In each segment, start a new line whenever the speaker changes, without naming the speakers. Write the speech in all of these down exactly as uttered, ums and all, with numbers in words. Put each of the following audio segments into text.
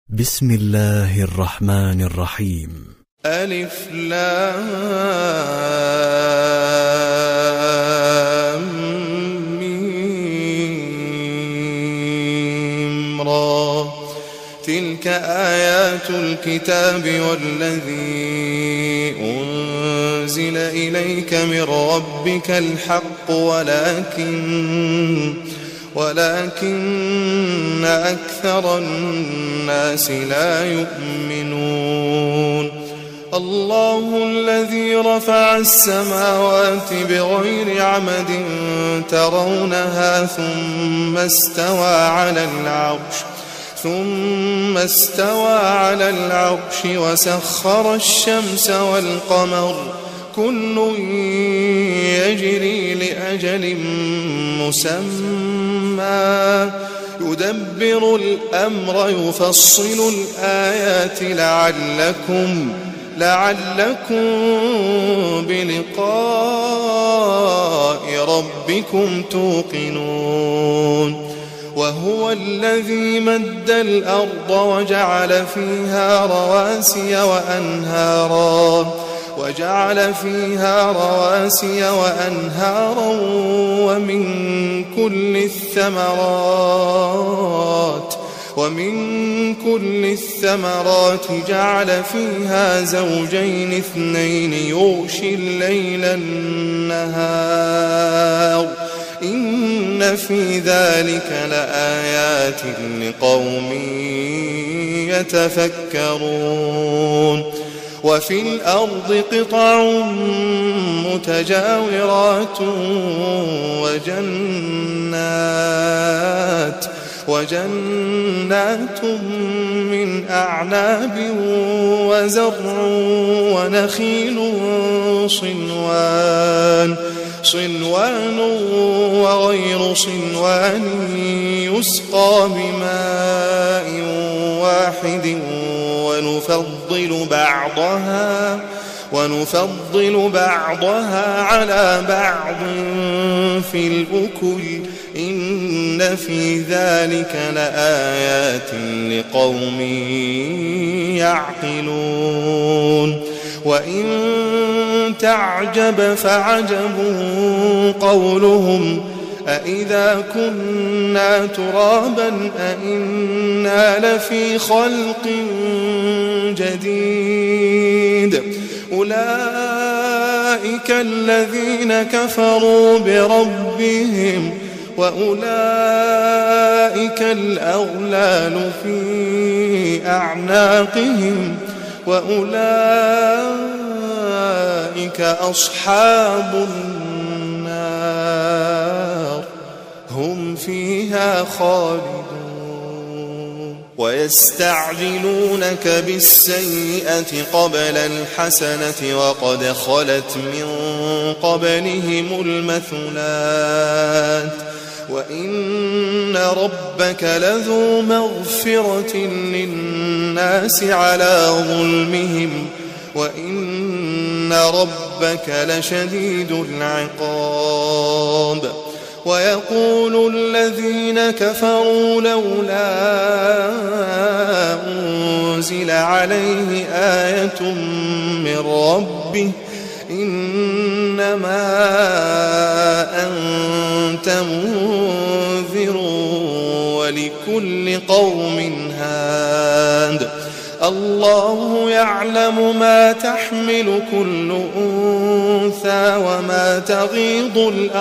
بسم الله الرحمن الرحيم.
ألف لام ميم را. تلك آيات الكتاب والذي أنزل إليك من ربك الحق ولكن ولكن أكثر الناس لا يؤمنون. الله الذي رفع السماوات بغير عمد ترونها ثم استوى على العرش ثم استوى على العرش وسخر الشمس والقمر كل يجري لأجل مسمى يدبر الأمر يفصل الآيات لعلكم لعلكم بلقاء ربكم توقنون. وهو الذي مد الأرض وجعل فيها رواسي وأنهارا وجعل فيها رواسي وأنهارا ومن كل الثمرات ومن كل الثمرات جعل فيها زوجين اثنين يغشي الليل النهار إن في ذلك لآيات لقوم يتفكرون. وفي الأرض قطع متجاورات وجنات وجنات من أعناب وزرع ونخيل صنوان صنوان وغير صنوان يسقى بماء واحد ونفضل بعضها ونفضل بعضها على بعض في الأكل إن في ذلك لآيات لقوم يعقلون. وإن تعجب فعجب قولهم أإذا كنا ترابا أإنا لفي خلق جديد أولئك الذين كفروا بربهم وأولئك الأغلال في أعناقهم وأولئك أصحاب النار هم فيها خالدون. ويستعجلونك بالسيئة قبل الحسنة وقد خلت من قبلهم المثلات وإن ربك لذو مغفرة للناس على ظلمهم وإن ربك لشديد العقاب. ويقول الذين كفروا لولا أنزل عليه آية من ربه إنما أنت منذر ولكل قوم هاد الله يعلم ما تحمل كل أنثى وما تغيض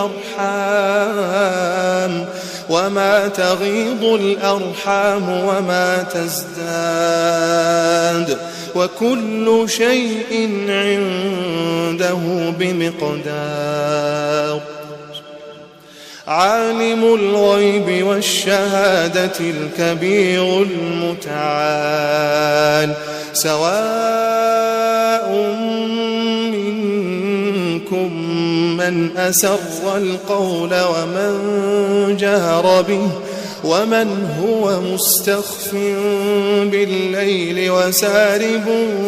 الأرحام وما تغيض الأرحام وما تزداد وكل شيء عنده بمقدار. عالم الغيب والشهادة الكبير المتعال سواء منكم من أسر القول ومن جهر به ومن هو مستخف بالليل وسارب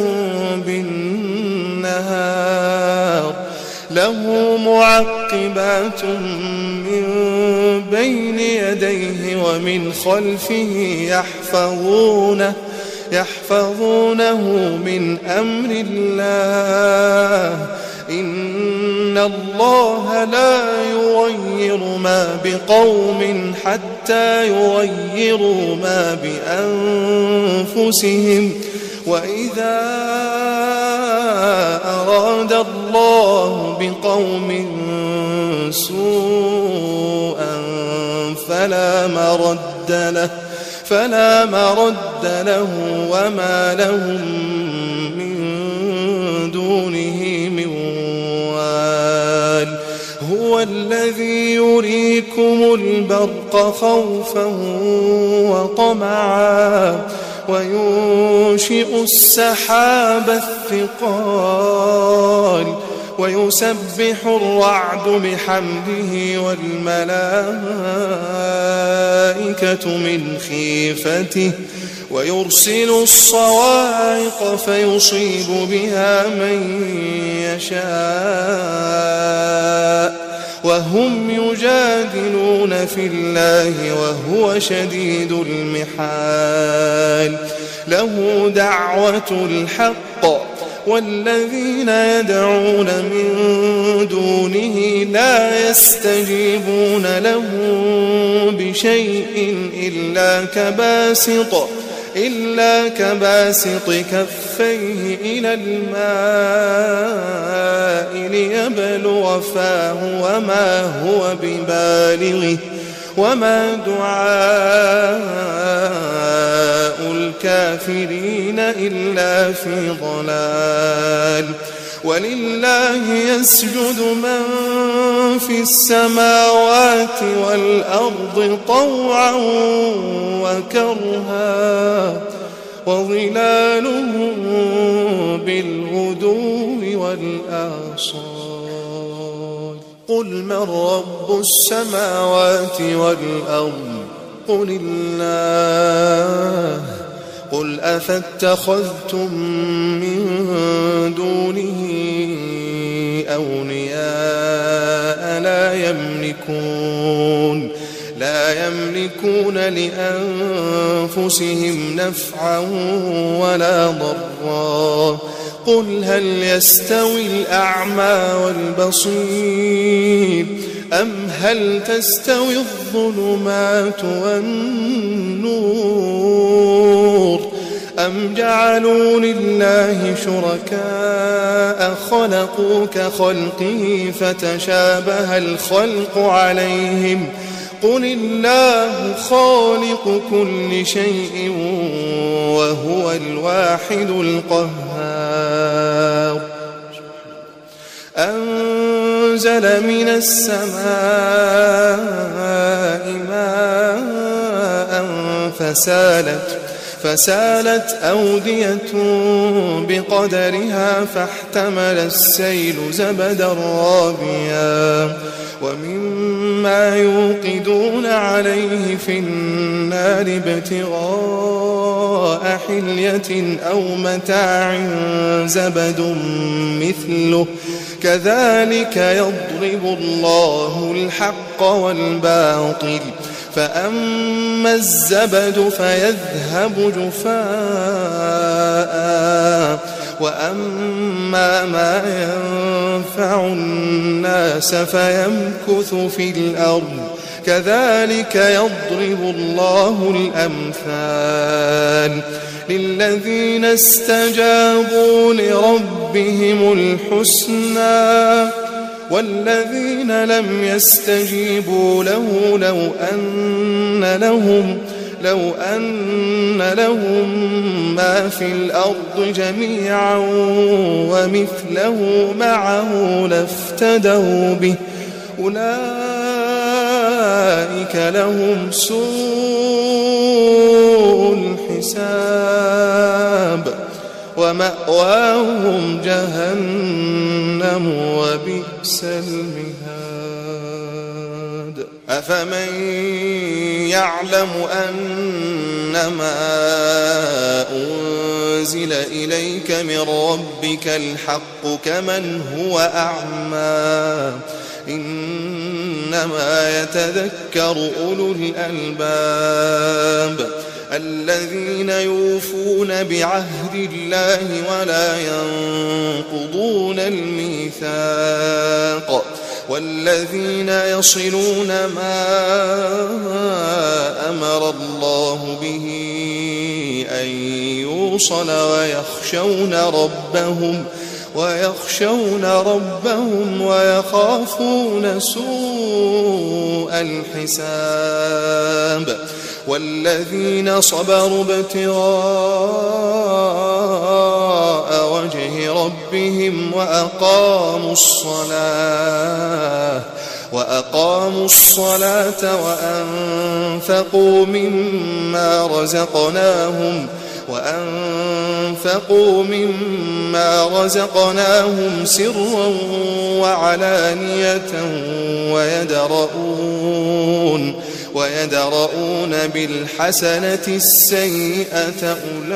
بالنهار له معقبات من بين يديه ومن خلفه يحفظونه يحفظونه من أمر الله إن الله لا يغير ما بقوم حتى يغيروا ما بأنفسهم وإذا أراد الله بقوم سوءا فلا مرد له فلا مرد له وما لهم من دونه من وال هو الذي يريكم البرق خوفا وطمعا وينشئ السحاب الثقال ويسبح الرعد بحمده والملائكة من خيفته ويرسل الصواعق فيصيب بها من يشاء وهم يجادلون في الله وهو شديد المحال له دعوة الحق والذين يدعون من دونه لا يستجيبون له بشيء إلا كباسط إلا كباسط كفيه إلى الماء ليبلغ فاه وما هو ببالغه وما دعاء الكافرين إلا في ضلال ولله يسجد من في السماوات والأرض طوعا وكرها وظلالهم بالغدو والآصال قل من رب السماوات والأرض قل الله قل أفاتخذتم من دونه أولياء لا يملكون لا يملكون لأنفسهم نفعا ولا ضرا قل هل يستوي الأعمى والبصير أم هل تستوي الظلمات والنور أم جعلوا لله شركاء خلقوا كخلقه فتشابه الخلق عليهم قل الله خالق كل شيء وهو الواحد القهار أنزل من السماء ماء فسالت فسالت أودية بقدرها فاحتمل السيل زبدا رابيا ومما يوقدون عليه في النار ابتغاء حلية أو متاع زبد مثله كذلك يضرب الله الحق والباطل فأما الزبد فيذهب جفاء وأما ما ينفع الناس فيمكث في الأرض كذلك يضرب الله الأمثال للذين استجابوا لربهم الحسنى والذين لم يستجيبوا له لو أن لهم لو أن لهم ما في الأرض جميعا ومثله معه لافتدوا به أولئك لهم سوء الحساب ومأواهم جهنم وبئس المهاد أفمن يعلم أنما أنزل إليك من ربك الحق كمن هو أعمى إنما يتذكر أولو الألباب الذين يوفون بعهد الله ولا ينقضون الميثاق والذين يصلون ما أمر الله به أن يوصل ويخشون ربهم ويخشون ربهم ويخافون سوء الحساب والذين صبروا ابتغاء وجه ربهم وأقاموا الصلاة وأقاموا الصلاة وأنفقوا مما رزقناهم وأنفقوا مما رزقناهم سرا وعلانية ويدرؤون ويدرؤون بالحسنة السيئة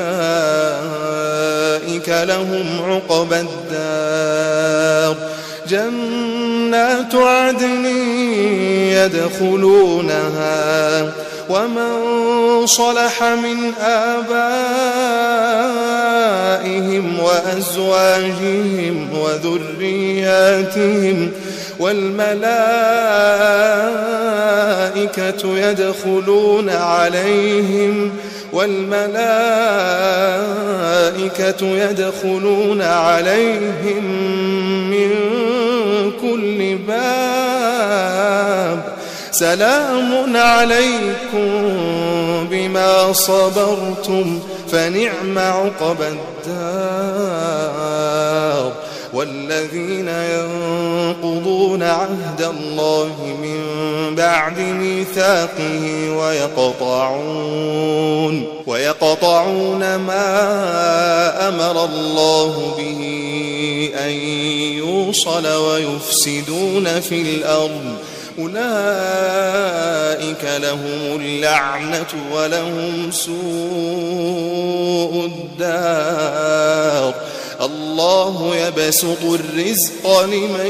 أولئك لهم عقبى الدار جنات عدن يدخلونها ومن صلح من آبائهم وأزواجهم وذرياتهم والملائكة يدخلون عليهم والملائكة يدخلون عليهم من كل باب سلام عليكم بما صبرتم فنعم عقبى الدار والذين ينقضون عهد الله من بعد ميثاقه ويقطعون ويقطعون ما أمر الله به أن يوصل ويفسدون في الأرض أولئك لهم اللعنة ولهم سوء الدار الله يبسط الرزق لمن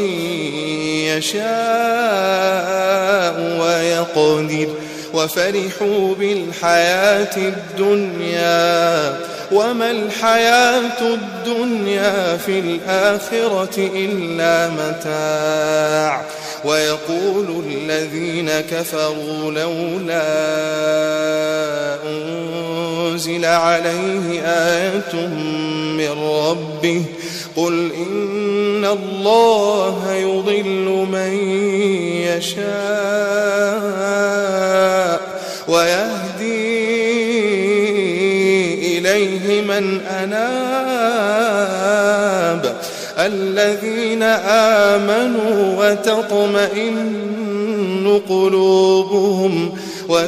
يشاء ويقدر وفرحوا بالحياة الدنيا وما الحياة الدنيا في الآخرة إلا متاع ويقول الذين كفروا لولا أنزل عليه آية من ربه قل إن الله يضل من يشاء ويهدي إليه من أناب الذين آمنوا وتطمئن قلوبهم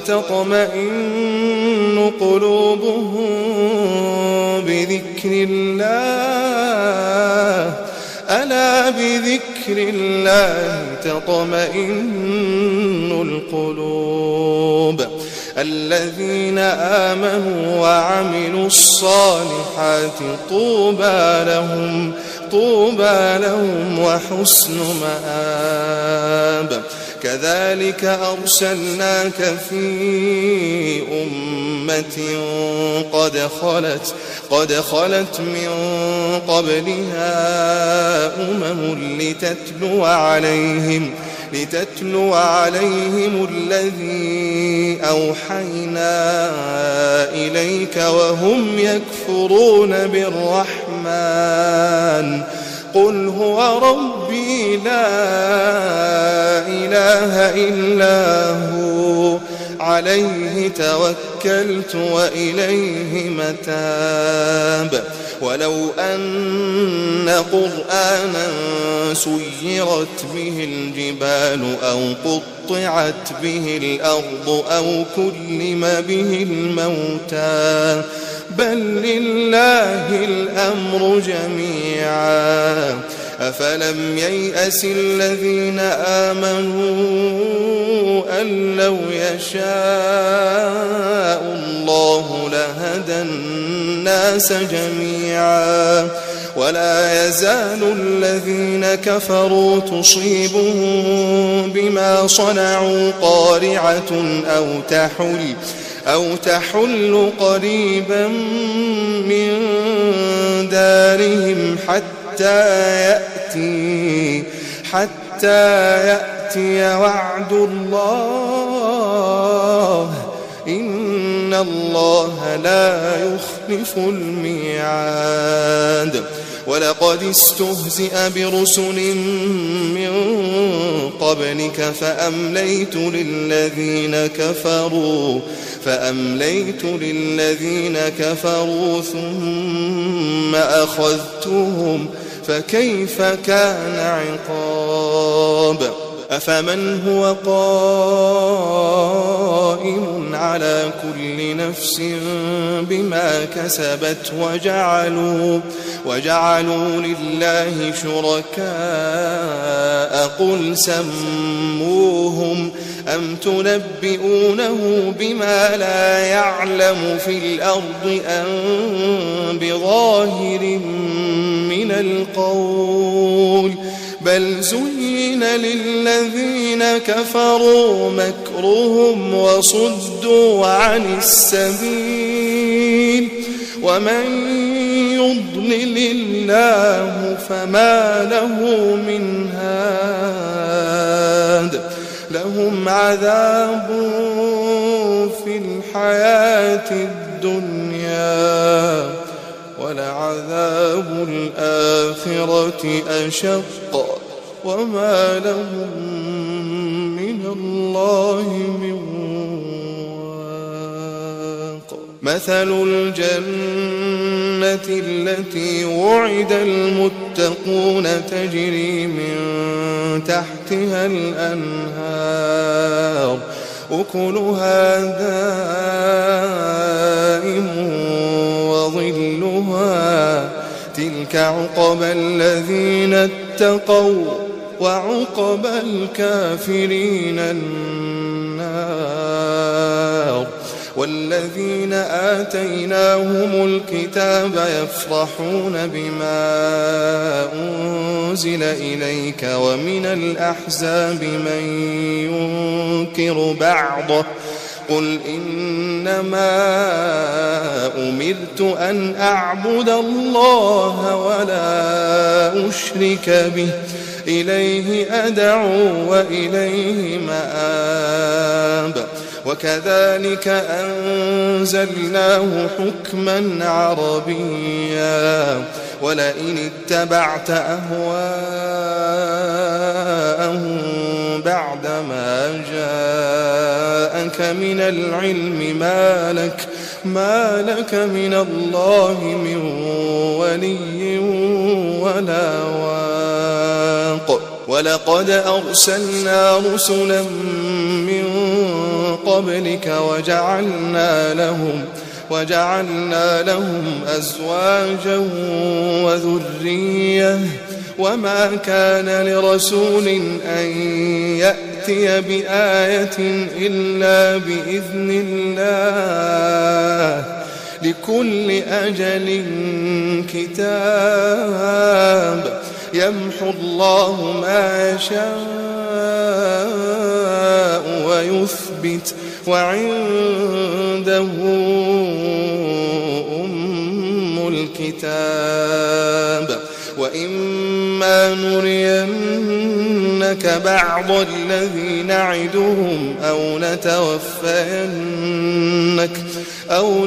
وتطمئن قلوبهم بذكر الله ألا بذكر الله تطمئن القلوب الذين آمنوا وعملوا الصالحات طوبى لهم طوبى لهم وحسن مآب كذلك أرسلناك في أمة قد خلت قد خلت من قبلها أمم لتتلو عليهم لتتلو عليهم الذي أوحينا إليك وهم يكفرون بالرحمن قل هو ربي لا إله إلا هو عليه توكلت وإليه متاب ولو أن قرآنا سيرت به الجبال أو قطعت به الأرض أو كلم به الموتى بل لله الأمر جميعا أفلم ييأس الذين آمنوا أن لو يشاء الله لهدى الناس جميعا ولا يزال الذين كفروا تصيبهم بما صنعوا قارعة أو تحل أو تحل قريبا من دارهم حتى يأتي حتى يأتي وعد الله إن الله لا يخلف الميعاد. ولقد استهزئ برسل من قبلك فأمليت للذين كفروا فأمليت للذين كفروا ثم أخذتهم فكيف كان عقاب. أفمن هو قائم على كل نفس بما كسبت وجعلوا, وجعلوا لله شركاء قل سموهم أم تنبئونه بما لا يعلم في الأرض أم بظاهر من القول بل زين للذين كفروا مكرهم وصدوا عن السبيل ومن يضلل الله فما له من هاد. لهم عذاب في الحياة الدنيا ولعذاب الآخرة أشق وما لهم من الله من واق. مثل الجنة التي وعد المتقون تجري من تحتها الأنهار أكلها دائم وظلها تلك عقبى الذين اتقوا وعقبى الكافرين النار. والذين آتيناهم الكتاب يفرحون بما أنزل إليك ومن الأحزاب من ينكر بعضه قل إنما أمرت أن أعبد الله ولا أشرك به إليه أدعو وإليه مآب. وكذلك أنزلناه حكما عربيا ولئن اتبعت أهواءهم بعدما جاءك من العلم ما لك, ما لك من الله من ولي ولا واق. ولقد أرسلنا رسلا من قبلك وجعلنا لهم وجعلنا لهم أزواجا وذرية وما كان لرسول أن يأتي بآية إلا بإذن الله لكل أجل كتاب يمحو الله ما يشاء ويثبت وعنده أم الكتاب. وإما نرينك بعض الذي نعدهم أو نتوفينك أو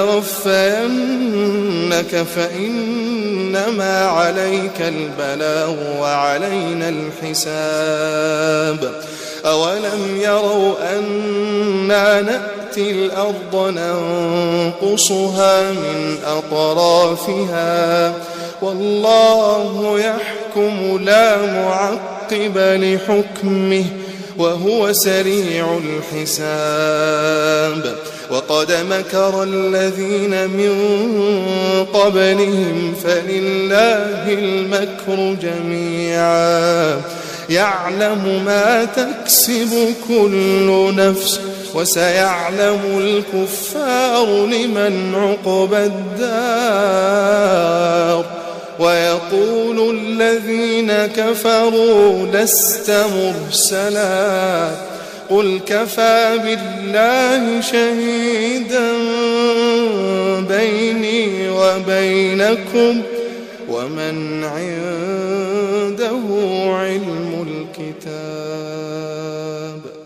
نتوفينك فإنما عليك البلاغ وعلينا الحساب. أولم يروا أنا نأتي الأرض ننقصها من أطرافها والله يحكم لا معقب لحكمه وهو سريع الحساب. وقد مكر الذين من قبلهم فلله المكر جميعا يعلم ما تكسب كل نفس وسيعلم الكفار لمن عقبى الدار. ويقول الذين كفروا لست مرسلا قل كفى بالله شهيدا بيني وبينكم ومن عنده علم الكتاب.